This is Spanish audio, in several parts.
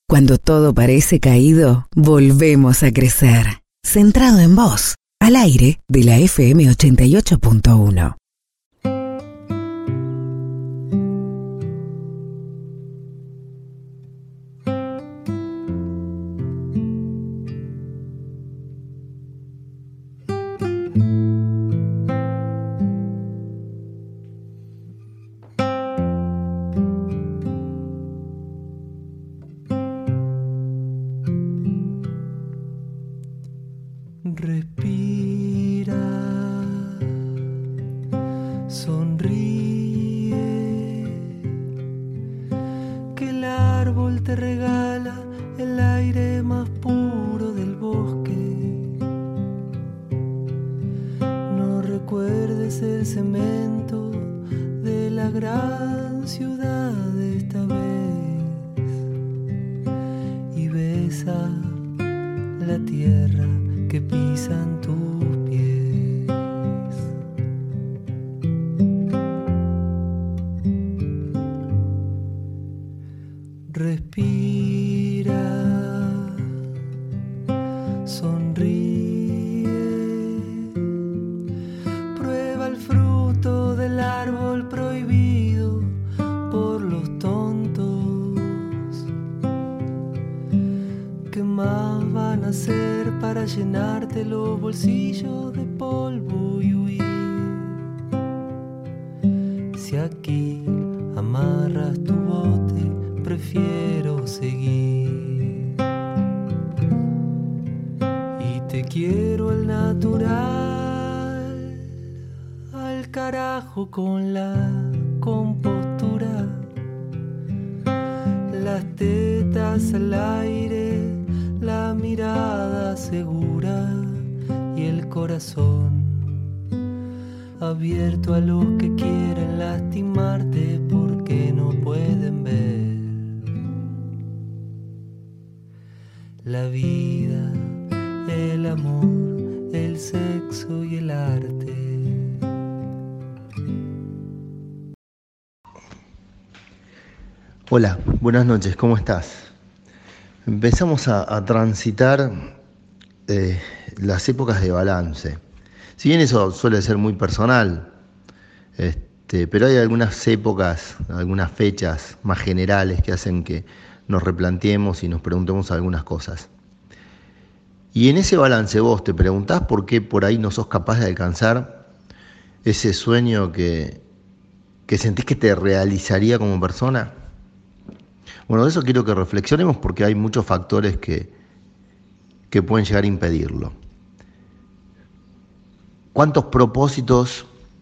Cuando todo parece caído, volvemos a crecer. Centrado en vos, al aire de la FM 88.1. Con la compostura, las tetas al aire, la mirada segura y el corazón abierto a los que quieren lastimarte porque no pueden ver la vida, el amor, el sexo y el arte. Hola, buenas noches, ¿cómo estás? Empezamos a transitar las épocas de balance. Si bien eso suele ser muy personal, pero hay algunas épocas, algunas fechas más generales que hacen que nos replanteemos y nos preguntemos algunas cosas. Y en ese balance vos te preguntás por qué por ahí no sos capaz de alcanzar ese sueño que sentís que te realizaría como persona. Bueno, de eso quiero que reflexionemos porque hay muchos factores que pueden llegar a impedirlo. ¿Cuántos propósitos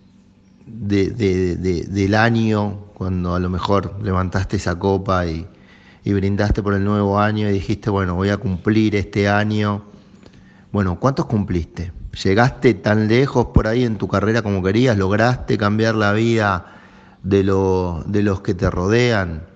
del año, cuando a lo mejor levantaste esa copa y brindaste por el nuevo año y dijiste, bueno, voy a cumplir este año? Bueno, ¿cuántos cumpliste? ¿Llegaste tan lejos por ahí en tu carrera como querías? ¿Lograste cambiar la vida de los que te rodean?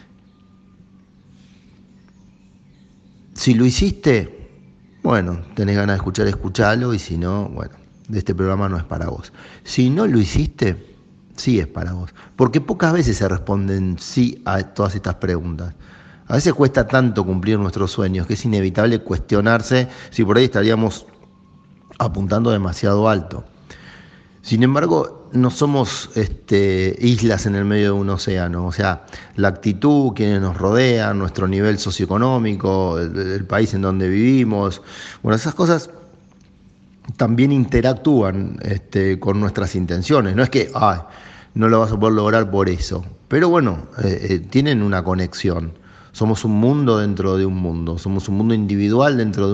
Si lo hiciste, bueno, tenés ganas de escuchalo, y si no, bueno, este programa no es para vos. Si no lo hiciste, sí es para vos, porque pocas veces se responden sí a todas estas preguntas. A veces cuesta tanto cumplir nuestros sueños que es inevitable cuestionarse si por ahí estaríamos apuntando demasiado alto. Sin embargo, no somos islas en el medio de un océano. O sea, la actitud, quienes nos rodean, nuestro nivel socioeconómico, el país en donde vivimos, bueno, esas cosas también interactúan con nuestras intenciones. No es que no lo vas a poder lograr por eso, pero bueno, tienen una conexión. Somos un mundo dentro de un mundo, somos un mundo individual dentro de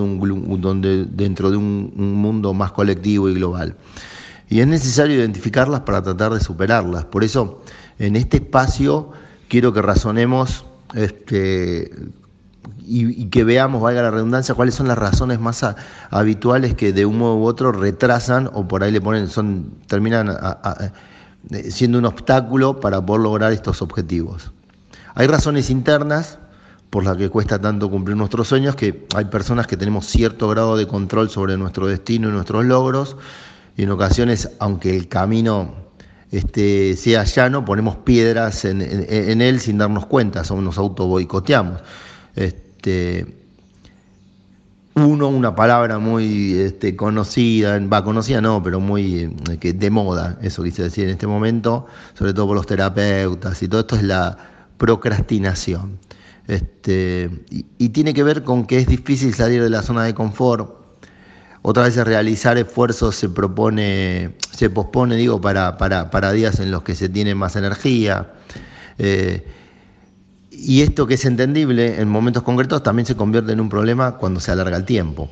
un mundo más colectivo y global. Y es necesario identificarlas para tratar de superarlas. Por eso, en este espacio, quiero que razonemos y que veamos, valga la redundancia, cuáles son las razones más habituales que de un modo u otro retrasan o por ahí le ponen, terminan siendo un obstáculo para poder lograr estos objetivos. Hay razones internas por las que cuesta tanto cumplir nuestros sueños, que hay personas que tenemos cierto grado de control sobre nuestro destino y nuestros logros, y en ocasiones, aunque el camino sea llano, ponemos piedras en él sin darnos cuenta, nos auto boicoteamos. Una palabra muy conocida no, pero muy de moda, eso quise decir en este momento, sobre todo por los terapeutas y todo esto, es la procrastinación. Y tiene que ver con que es difícil salir de la zona de confort. Otras veces realizar esfuerzos se pospone, para días en los que se tiene más energía. Y esto, que es entendible en momentos concretos, también se convierte en un problema cuando se alarga el tiempo.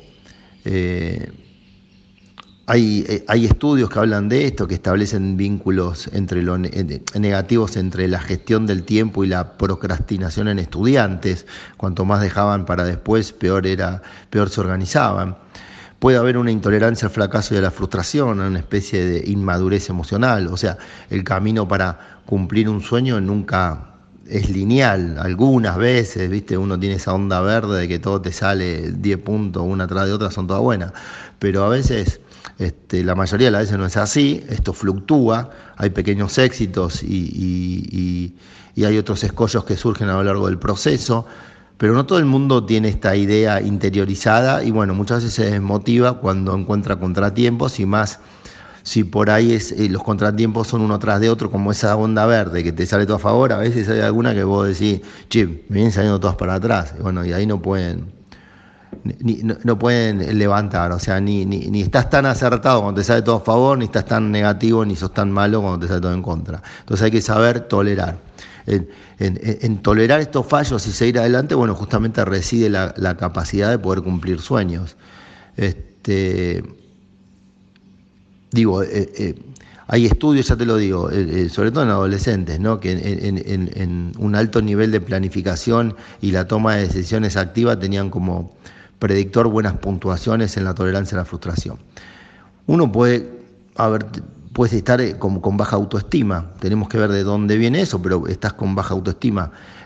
Hay estudios que hablan de esto, que establecen vínculos negativos entre la gestión del tiempo y la procrastinación en estudiantes. Cuanto más dejaban para después, peor se organizaban. Puede haber una intolerancia al fracaso y a la frustración, una especie de inmadurez emocional. O sea, el camino para cumplir un sueño nunca es lineal. Algunas veces, uno tiene esa onda verde de que todo te sale 10 puntos, una tras de otra, son todas buenas. Pero a veces, la mayoría de las veces no es así, esto fluctúa, hay pequeños éxitos y hay otros escollos que surgen a lo largo del proceso. Pero no todo el mundo tiene esta idea interiorizada y muchas veces se desmotiva cuando encuentra contratiempos, y más si por ahí los contratiempos son uno tras de otro, como esa onda verde que te sale todo a favor. A veces hay alguna que vos decís, che, me vienen saliendo todas para atrás, y ahí no pueden levantar. O sea, ni estás tan acertado cuando te sale todo a favor, ni estás tan negativo, ni sos tan malo cuando te sale todo en contra. Entonces hay que saber tolerar. En tolerar estos fallos y seguir adelante, justamente reside la capacidad de poder cumplir sueños. Hay estudios, ya te lo digo, sobre todo en adolescentes, ¿no? Que en un alto nivel de planificación y la toma de decisiones activa tenían como predictor buenas puntuaciones en la tolerancia a la frustración. Uno puede estar con baja autoestima. Tenemos que ver de dónde viene eso, pero estás con baja autoestima.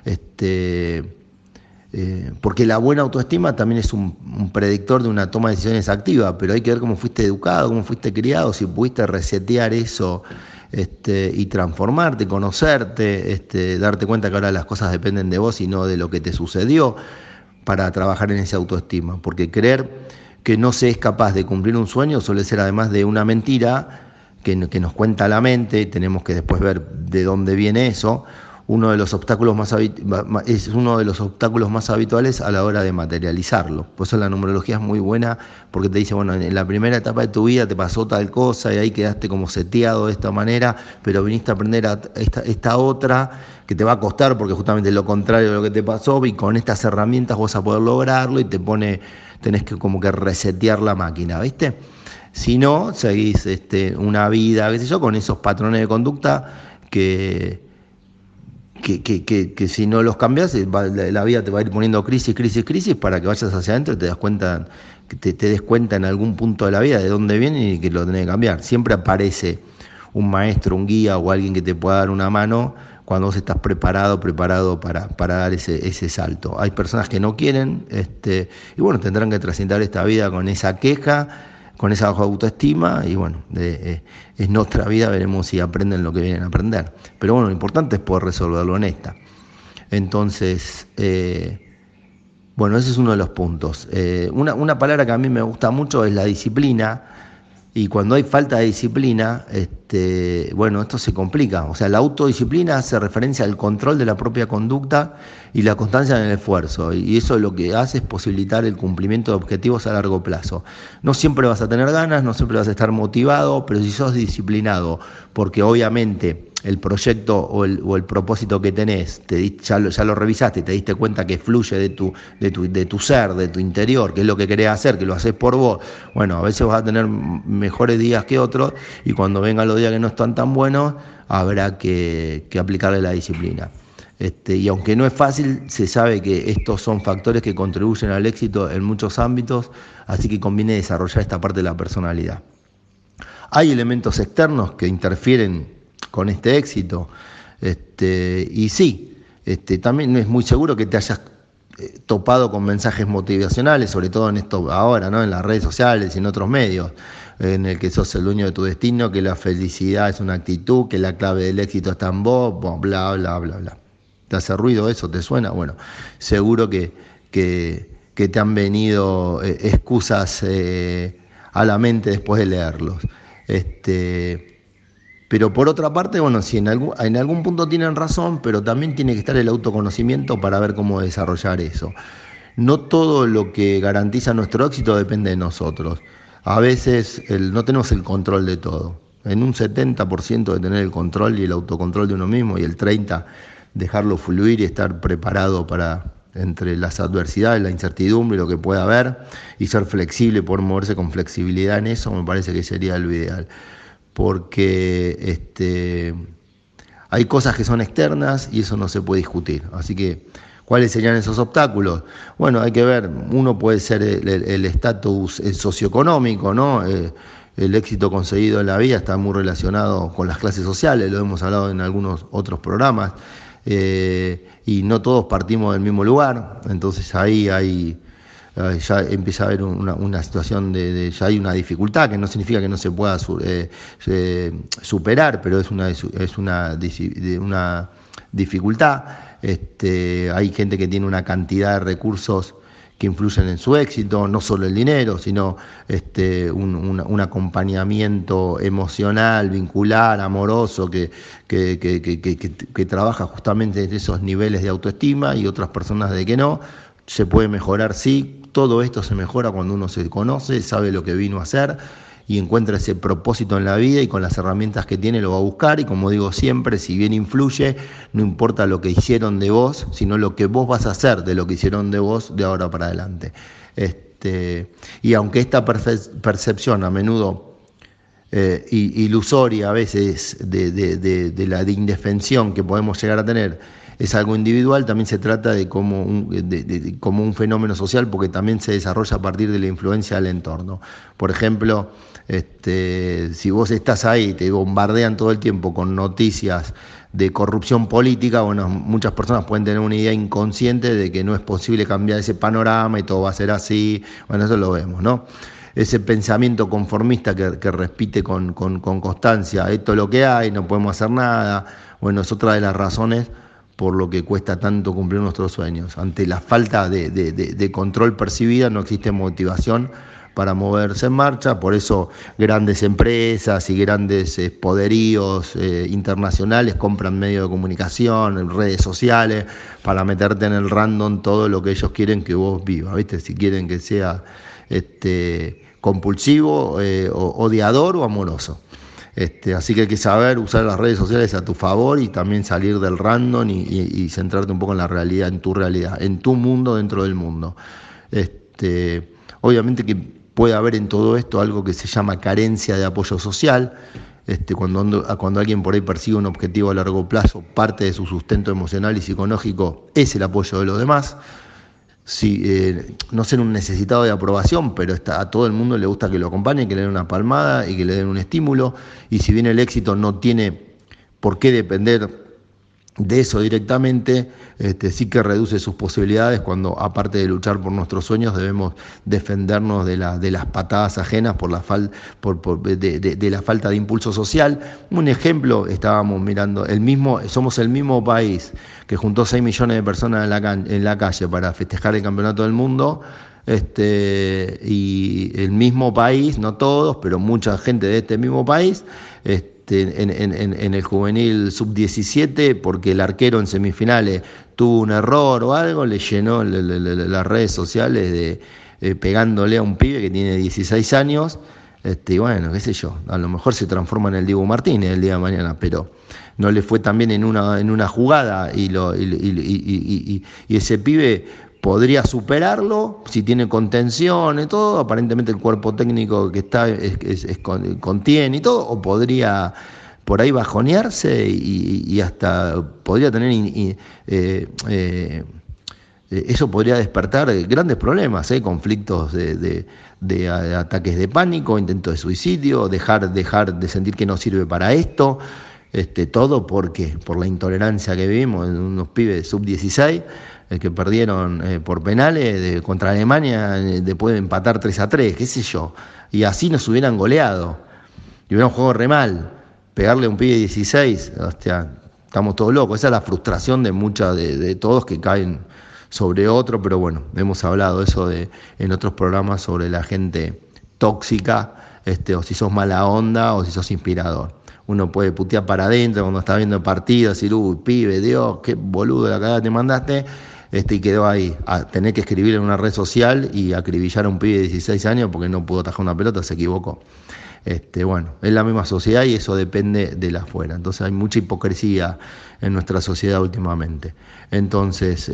Porque la buena autoestima también es un predictor de una toma de decisiones activa, pero hay que ver cómo fuiste educado, cómo fuiste criado, si pudiste resetear eso y transformarte, conocerte, darte cuenta que ahora las cosas dependen de vos y no de lo que te sucedió, para trabajar en esa autoestima. Porque creer que no se es capaz de cumplir un sueño suele ser, además de una mentira que nos cuenta la mente. Tenemos que después ver de dónde viene eso. Es uno de los obstáculos más habituales a la hora de materializarlo. Por eso la numerología es muy buena, porque te dice, en la primera etapa de tu vida te pasó tal cosa y ahí quedaste como seteado de esta manera, pero viniste a aprender esta otra que te va a costar, porque justamente es lo contrario de lo que te pasó, y con estas herramientas vas a poder lograrlo, y tenés que como que resetear la máquina, ¿viste? Si no, seguís una vida, con esos patrones de conducta que si no los cambias, la vida te va a ir poniendo crisis, para que vayas hacia adentro y te des cuenta en algún punto de la vida de dónde viene y que lo tenés que cambiar. Siempre aparece un maestro, un guía o alguien que te pueda dar una mano cuando vos estás preparado para dar ese salto. Hay personas que no quieren, tendrán que transitar esta vida con esa queja, con esa baja autoestima, y es nuestra vida, veremos si aprenden lo que vienen a aprender. Pero lo importante es poder resolverlo en esta. Entonces, ese es uno de los puntos. Una palabra que a mí me gusta mucho es la disciplina, y cuando hay falta de disciplina, esto se complica. O sea, la autodisciplina hace referencia al control de la propia conducta y la constancia en el esfuerzo, y eso lo que hace es posibilitar el cumplimiento de objetivos a largo plazo. No siempre vas a tener ganas, no siempre vas a estar motivado, pero si sos disciplinado, porque obviamente el proyecto o el propósito que tenés, ya lo revisaste, te diste cuenta que fluye de tu ser, de tu interior, que es lo que querés hacer, que lo haces por vos. A veces vas a tener mejores días que otros, y cuando vengan los días que no están tan buenos, habrá que aplicarle la disciplina. Y aunque no es fácil, se sabe que estos son factores que contribuyen al éxito en muchos ámbitos, así que conviene desarrollar esta parte de la personalidad. Hay elementos externos que interfieren con este éxito, y sí, también es muy seguro que te hayas topado con mensajes motivacionales, sobre todo en esto ahora, ¿no? En las redes sociales y en otros medios, en el que sos el dueño de tu destino, que la felicidad es una actitud, que la clave del éxito está en vos, bla, bla, bla, bla. ¿Te hace ruido eso? ¿Te suena? Seguro que que te han venido excusas a la mente después de leerlos. Pero por otra parte, bueno, si en algún punto tienen razón, pero también tiene que estar el autoconocimiento para ver cómo desarrollar eso. No todo lo que garantiza nuestro éxito depende de nosotros. A veces no tenemos el control de todo. En un 70% de tener el control y el autocontrol de uno mismo, y el 30% dejarlo fluir y estar preparado para entre las adversidades, la incertidumbre, lo que pueda haber, y ser flexible, poder moverse con flexibilidad en eso, me parece que sería lo ideal. Porque hay cosas que son externas y eso no se puede discutir. Así que, ¿cuáles serían esos obstáculos? Bueno, hay que ver, uno puede ser el estatus socioeconómico, ¿no? El éxito conseguido en la vida está muy relacionado con las clases sociales, lo hemos hablado en algunos otros programas, y no todos partimos del mismo lugar, entonces ahí ya empieza a haber una situación ya hay una dificultad, que no significa que no se pueda superar, pero es una dificultad. Hay gente que tiene una cantidad de recursos que influyen en su éxito, no solo el dinero, sino un acompañamiento emocional, vincular, amoroso, que trabaja justamente en esos niveles de autoestima, y otras personas de que no. Se puede mejorar, sí, todo esto se mejora cuando uno se conoce, sabe lo que vino a hacer y encuentra ese propósito en la vida, y con las herramientas que tiene lo va a buscar. Y como digo siempre, si bien influye, no importa lo que hicieron de vos, sino lo que vos vas a hacer de lo que hicieron de vos de ahora para adelante. Y aunque esta percepción a menudo ilusoria a veces de la indefensión que podemos llegar a tener es algo individual, también se trata de como un fenómeno social, porque también se desarrolla a partir de la influencia del entorno. Por ejemplo, si vos estás ahí, te bombardean todo el tiempo con noticias de corrupción política, bueno, muchas personas pueden tener una idea inconsciente de que no es posible cambiar ese panorama y todo va a ser así. Bueno, eso lo vemos, ¿no? Ese pensamiento conformista que repite con constancia, esto es lo que hay, no podemos hacer nada, bueno, es otra de las razones por lo que cuesta tanto cumplir nuestros sueños. Ante la falta de control percibida no existe motivación para moverse en marcha, por eso grandes empresas y grandes poderíos internacionales compran medios de comunicación, redes sociales, para meterte en el random todo lo que ellos quieren que vos vivas, ¿viste? Si quieren que sea compulsivo, odiador o amoroso. Así que hay que saber usar las redes sociales a tu favor y también salir del random y centrarte un poco en la realidad, en tu mundo dentro del mundo. Obviamente que puede haber en todo esto algo que se llama carencia de apoyo social. Cuando alguien por ahí persigue un objetivo a largo plazo, parte de su sustento emocional y psicológico es el apoyo de los demás. No ser un necesitado de aprobación, pero a todo el mundo le gusta que lo acompañen, que le den una palmada y que le den un estímulo, y si bien el éxito no tiene por qué depender de eso directamente, sí que reduce sus posibilidades cuando, aparte de luchar por nuestros sueños, debemos defendernos de las patadas ajenas por la falta de impulso social. Un ejemplo, estábamos mirando, somos el mismo país que juntó 6 millones de personas en la calle para festejar el campeonato del mundo, y el mismo país, no todos, pero mucha gente de este mismo país, en el juvenil sub-17, porque el arquero en semifinales tuvo un error o algo, le llenó las redes sociales pegándole a un pibe que tiene 16 años, y bueno, qué sé yo, a lo mejor se transforma en el Diego Martínez el día de mañana, pero no le fue tan bien en una jugada, y ese pibe podría superarlo si tiene contención y todo, aparentemente el cuerpo técnico que está contiene y todo, o podría por ahí bajonearse y hasta podría tener eso podría despertar grandes problemas, conflictos de ataques de pánico, intentos de suicidio, dejar de sentir que no sirve para esto, todo porque por la intolerancia que vivimos en unos pibes sub-16 que perdieron por penales contra Alemania, después de empatar 3-3, qué sé yo, y así nos hubieran goleado y hubieran jugado re mal. Pegarle a un pibe de 16, hostia, estamos todos locos. Esa es la frustración de todos que caen sobre otro, pero bueno, hemos hablado eso en otros programas sobre la gente tóxica, o si sos mala onda o si sos inspirador. Uno puede putear para adentro cuando está viendo el partido, decir, uy, pibe, Dios, qué boludo la cagada te mandaste, y quedó ahí, a tener que escribir en una red social y acribillar a un pibe de 16 años porque no pudo atajar una pelota, se equivocó. Bueno, es la misma sociedad y eso depende de la afuera. Entonces hay mucha hipocresía en nuestra sociedad últimamente. Entonces,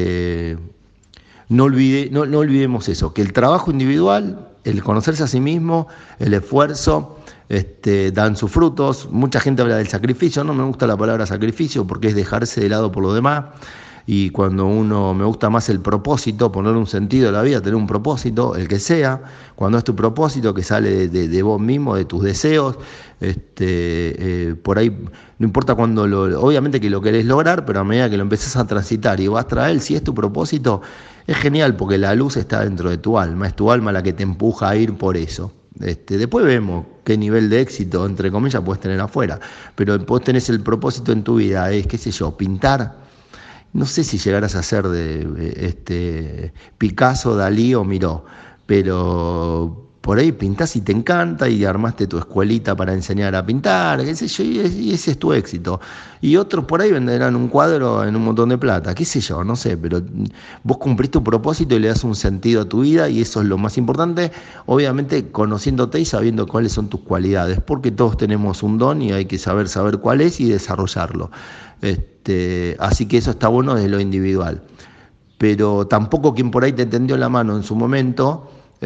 no olvidemos eso, que el trabajo individual, el conocerse a sí mismo, el esfuerzo, dan sus frutos. Mucha gente habla del sacrificio, no me gusta la palabra sacrificio porque es dejarse de lado por lo demás. Y cuando me gusta más el propósito, ponerle un sentido a la vida, tener un propósito, el que sea, cuando es tu propósito que sale de vos mismo, de tus deseos, por ahí, no importa cuando obviamente que lo querés lograr, pero a medida que lo empezás a transitar y vas tras él, si es tu propósito, es genial porque la luz está dentro de tu alma, es tu alma la que te empuja a ir por eso. Después vemos qué nivel de éxito, entre comillas, puedes tener afuera, pero vos tenés el propósito en tu vida, es, qué sé yo, pintar. No sé si llegarás a ser de Picasso, Dalí o Miró, pero por ahí pintás y te encanta y armaste tu escuelita para enseñar a pintar, qué sé yo, y ese es tu éxito. Y otros por ahí venderán un cuadro en un montón de plata, qué sé yo, no sé, pero vos cumplís tu propósito y le das un sentido a tu vida y eso es lo más importante, obviamente conociéndote y sabiendo cuáles son tus cualidades, porque todos tenemos un don y hay que saber cuál es y desarrollarlo. Así que eso está bueno desde lo individual, pero tampoco quien por ahí te tendió la mano en su momento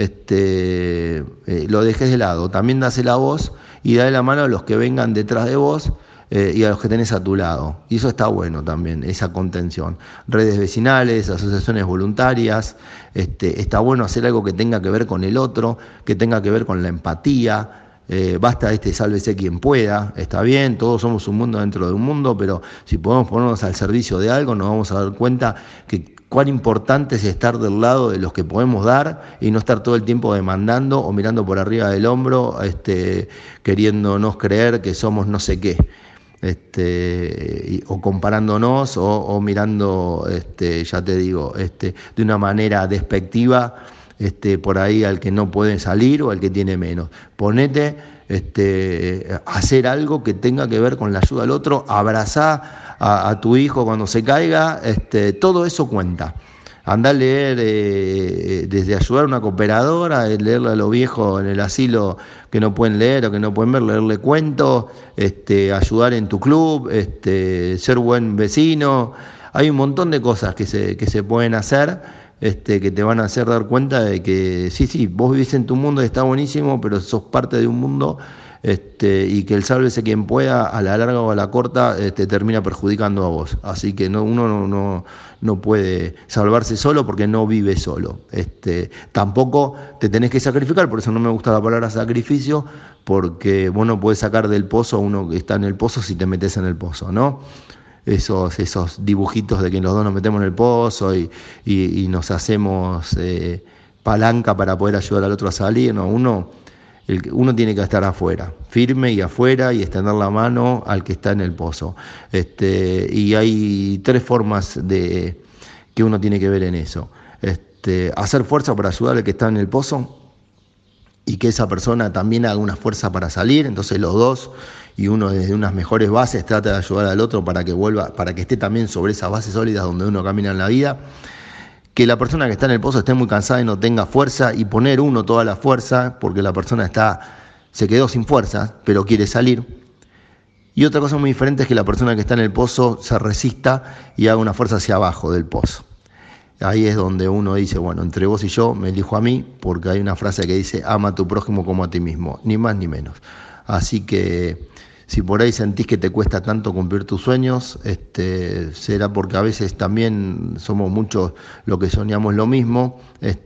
lo dejes de lado, también dásela a vos y dale la mano a los que vengan detrás de vos y a los que tenés a tu lado, y eso está bueno también, esa contención, redes vecinales, asociaciones voluntarias, está bueno hacer algo que tenga que ver con el otro, que tenga que ver con la empatía. Basta sálvese quien pueda, está bien, todos somos un mundo dentro de un mundo, pero si podemos ponernos al servicio de algo nos vamos a dar cuenta que cuán importante es estar del lado de los que podemos dar y no estar todo el tiempo demandando o mirando por arriba del hombro, queriéndonos creer que somos no sé qué, o comparándonos o mirando, ya te digo, de una manera despectiva, por ahí al que no puede salir o al que tiene menos. Ponete hacer algo que tenga que ver con la ayuda al otro, abrazar a tu hijo cuando se caiga, todo eso cuenta. Andá a leer, desde ayudar a una cooperadora, leerle a los viejos en el asilo que no pueden leer o que no pueden ver, leerle cuentos, ayudar en tu club, ser buen vecino. Hay un montón de cosas que se pueden hacer, que te van a hacer dar cuenta de que sí, vos vivís en tu mundo y está buenísimo, pero sos parte de un mundo, y que el sálvese quien pueda, a la larga o a la corta, te termina perjudicando a vos. Así que uno no puede salvarse solo porque no vive solo. Tampoco te tenés que sacrificar, por eso no me gusta la palabra sacrificio, porque vos no podés sacar del pozo a uno que está en el pozo si te metés en el pozo, ¿no? Esos dibujitos de que los dos nos metemos en el pozo y nos hacemos palanca para poder ayudar al otro a salir. No, uno tiene que estar afuera, firme y afuera, y extender la mano al que está en el pozo. Y hay 3 formas que uno tiene que ver en eso. Hacer fuerza para ayudar al que está en el pozo y que esa persona también haga una fuerza para salir, entonces los dos, y uno desde unas mejores bases trata de ayudar al otro para que vuelva, para que esté también sobre esas bases sólidas donde uno camina en la vida. Que la persona que está en el pozo esté muy cansada y no tenga fuerza, y poner uno toda la fuerza porque la persona se quedó sin fuerza pero quiere salir. Y otra cosa muy diferente es que la persona que está en el pozo se resista y haga una fuerza hacia abajo del pozo. Ahí es donde uno dice, bueno, entre vos y yo me elijo a mí, porque hay una frase que dice, ama a tu prójimo como a ti mismo, ni más ni menos. Así que si por ahí sentís que te cuesta tanto cumplir tus sueños, será porque a veces también somos muchos los que soñamos lo mismo,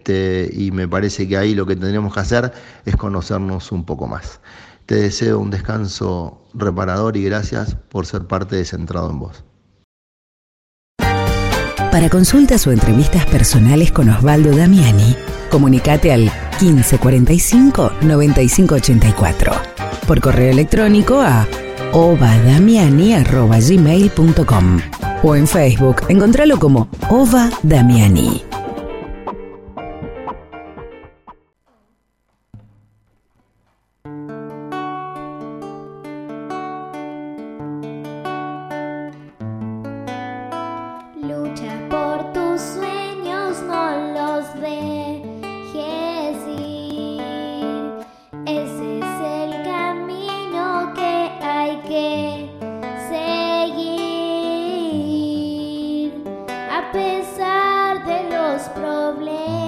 y me parece que ahí lo que tendríamos que hacer es conocernos un poco más. Te deseo un descanso reparador y gracias por ser parte de Centrado en Vos. Para consultas o entrevistas personales con Osvaldo Damiani, comunicate al 1545 9584. Por correo electrónico a ovadamiani@gmail.com. O en Facebook, encontralo como Ova Damiani. Lucha por tus sueños, no los dejes ir. Ese es el camino que hay que seguir. A pesar de los problemas,